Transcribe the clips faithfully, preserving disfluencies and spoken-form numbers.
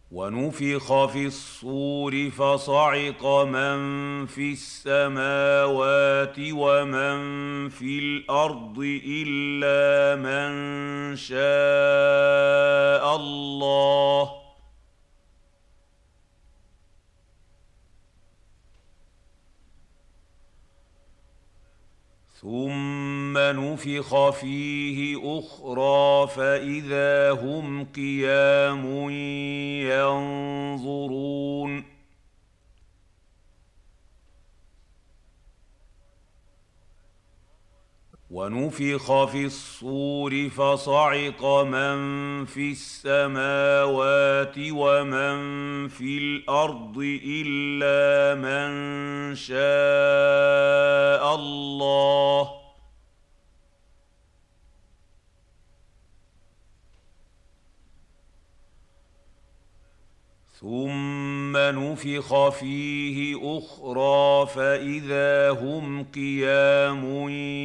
ونفخ في الصور فصعق من في السماوات ومن في الأرض إلا من شاء الله. ثم نفخ فيه أخرى فإذا هم قيام ينظرون. ونفخ في الصور فصعق من في السماوات ومن في الأرض إلا من شاء الله. ثم نفخ فيه أخرى فإذا هم قيام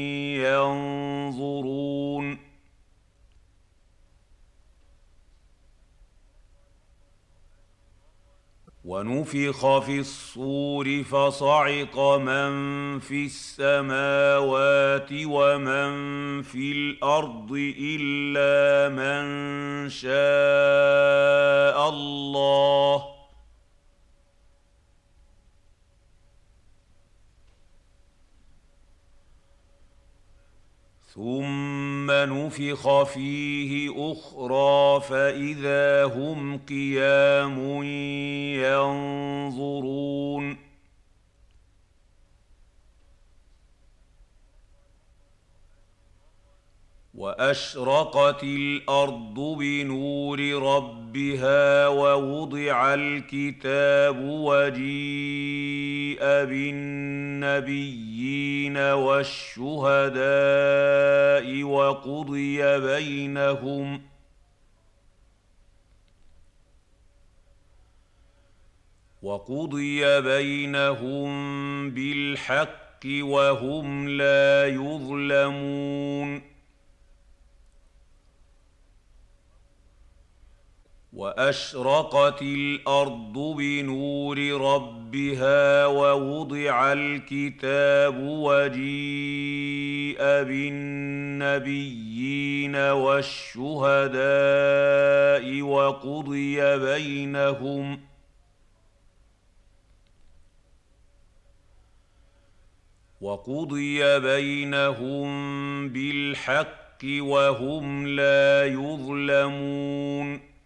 ينظرون. ونفخ في الصور فصعق من في السماوات ومن في الأرض إلا من شاء الله. ثم نفخ فيه أخرى فإذا هم قيام ينظرون. وأشرقت الأرض بنور ربها ووضع الكتاب وجيء بالنبيين والشهداء وقضي بينهم وقضي بينهم بالحق وهم لا يظلمون. وأشرقت الأرض بنور ربها ووضع الكتاب وجيء بالنبيين والشهداء وقضي بينهم وقضي بينهم بالحق وهم لا يظلمون.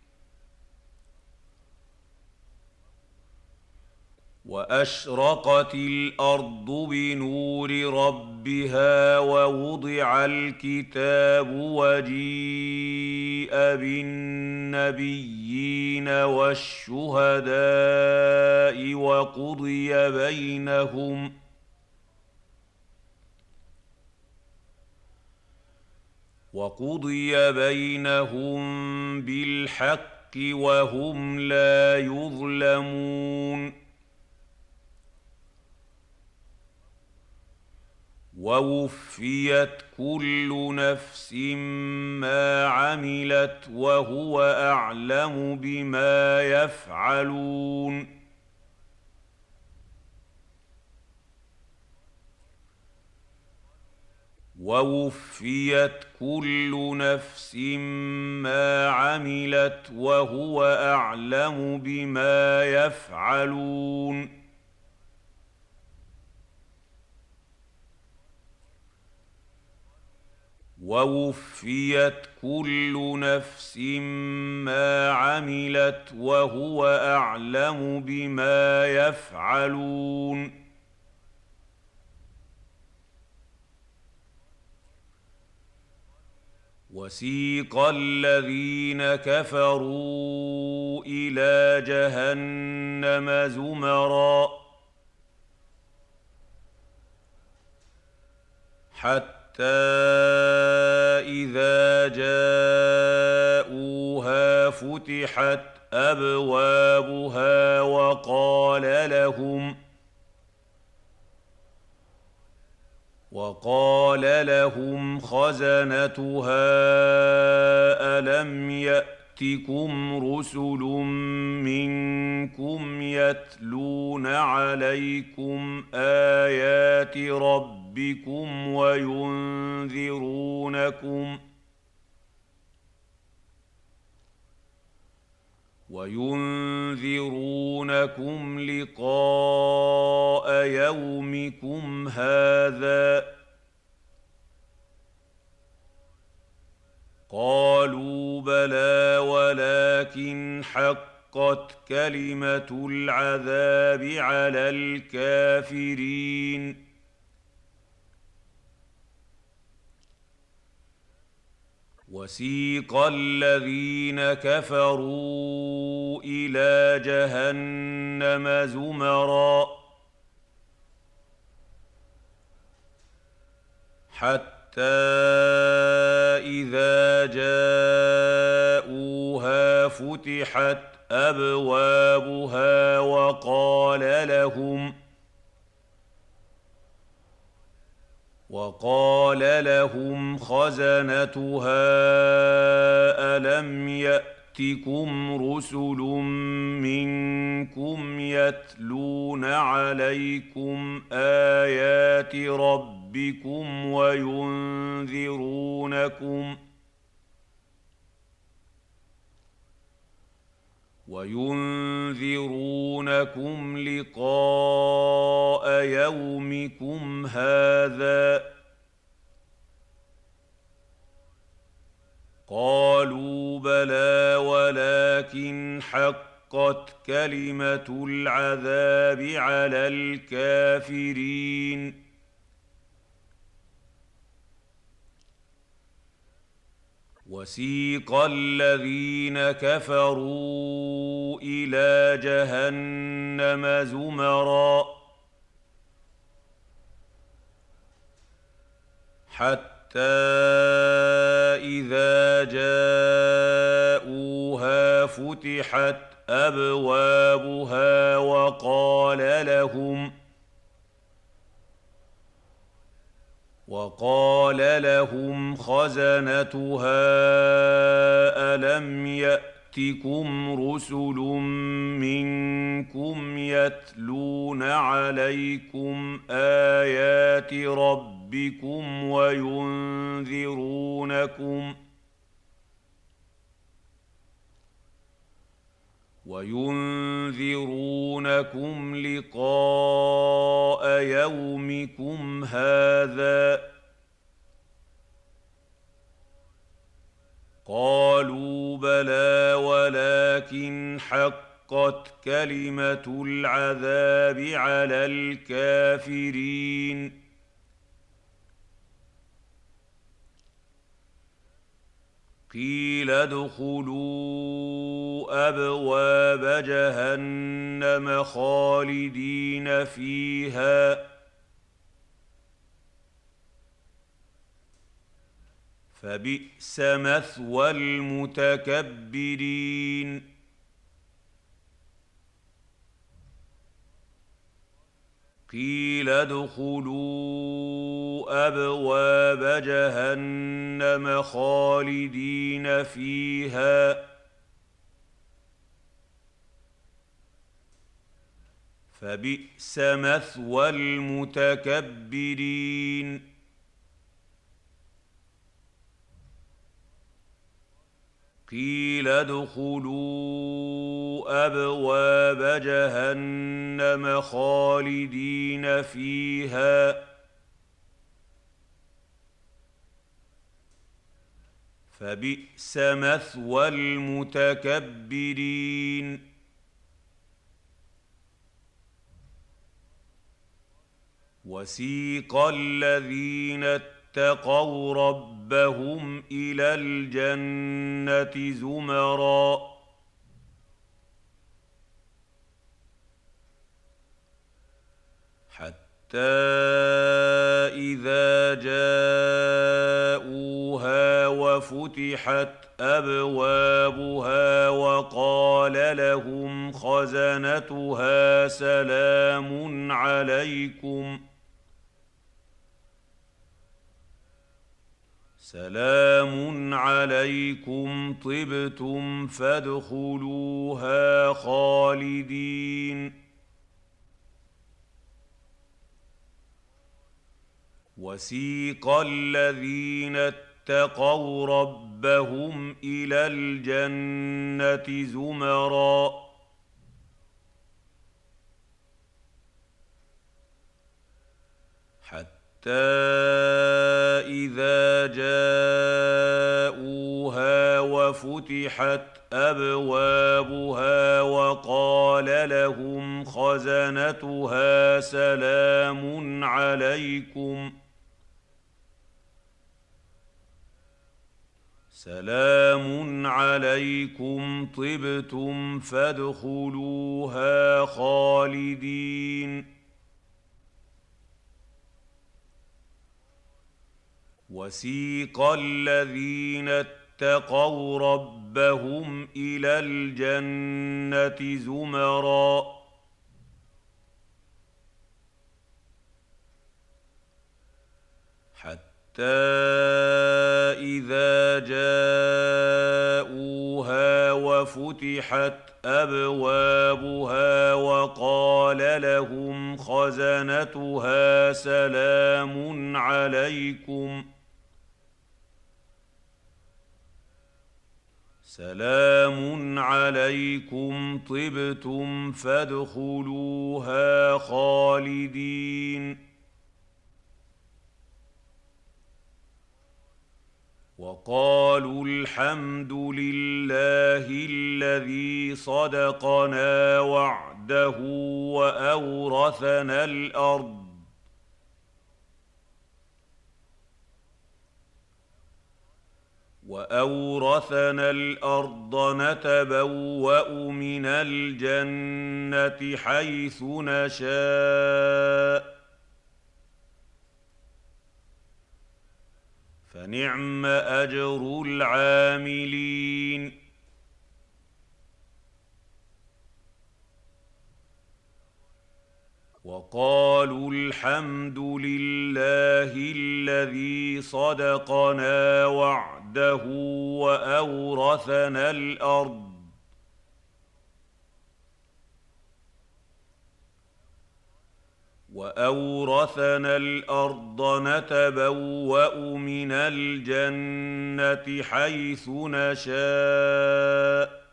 وأشرقت الأرض بنور ربها ووضع الكتاب وجيء بالنبيين والشهداء وقضي بينهم وقضي بينهم بالحق وهم لا يظلمون. ووفيت كل نفس ما عملت وهو أعلم بما يفعلون. ووفيت كل نفس ما عملت وهو أعلم بما يفعلون. ووفيت كل نفس ما عملت وهو أعلم بما يفعلون. وسيق الذين كفروا إلى جهنم زمرًا حتى إذا جاءوها فتحت أبوابها وقال لهم وقال لهم خزنتها ألم يأتكم ياتكم رسل منكم يتلون عليكم ايات ربكم وينذرونكم وينذرونكم لقاء يومكم هذا قالوا بلى ولكن حقت كلمة العذاب على الكافرين وسيق الذين كفروا إلى جهنم زمرا حتى إذا جاءوها فتحت أبوابها وقال لهم وقال لهم خزنتها ألم يأتكم رسل منكم يتلون عليكم آيات ربكم وينذرونكم وينذرونكم لقاء يومكم هذا قالوا بلى ولكن حقت كلمة العذاب على الكافرين وسيق الذين كفروا إلى جهنم زمرا حتى إذا جاءوها فتحت أبوابها وقال لهم وقال لهم خزنتها ألم يأتكم رسل منكم يتلون عليكم آيات ربكم وينذرونكم وينذرونكم لقاء يومكم هذا قالوا بلى ولكن حقت كلمة العذاب على الكافرين قيل ادخلوا أبواب جهنم خالدين فيها فبئس مثوى المتكبرين قيل ادخلوا أبواب جهنم خالدين فيها فبئس مثوى المتكبرين قيل ادخلوا أبواب جهنم خالدين فيها فبئس مثوى المتكبرين وسيق الذين اتقوا ربهم إلى الجنة زمرا حتى إذا جاءوها وفتحت أبوابها وقال لهم خزنتها سلام عليكم سلام عليكم طبتم فادخلوها خالدين وسيق الذين اتقوا ربهم إلى الجنة زمرًا حتى إذا جاءوها وفتحت أبوابها وقال لهم خزنتها سلام عليكم سلام عليكم طبتم فادخلوها خالدين وسيق الذين اتقوا ربهم إلى الجنة زمرًا حتى إذا جاءوها وفتحت أبوابها وقال لهم خزنتها سلام عليكم سلام عليكم طبتم فادخلوها خالدين وقالوا الحمد لله الذي صدقنا وعده وأورثنا الأرض وأورثنا الأرض نتبوأ من الجنة حيث نشاء فنعم أجر العاملين وقالوا الحمد لله الذي صدقنا وعده وأورثنا الأرض وأورثنا الأرض نتبوأ من الجنة حيث نشاء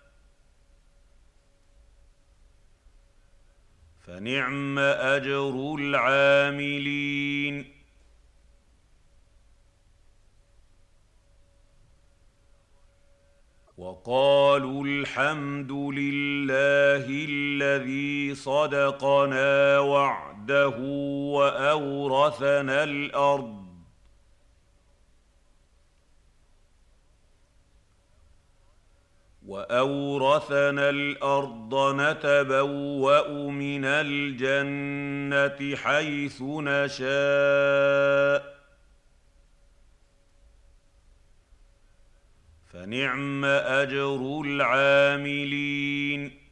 فنعم أجر العاملين وقالوا الحمد لله الذي صدقنا وعده وأورثنا الأرض وأورثنا الأرض نتبوأ من الجنة حيث نشاء فنعم أجر العاملين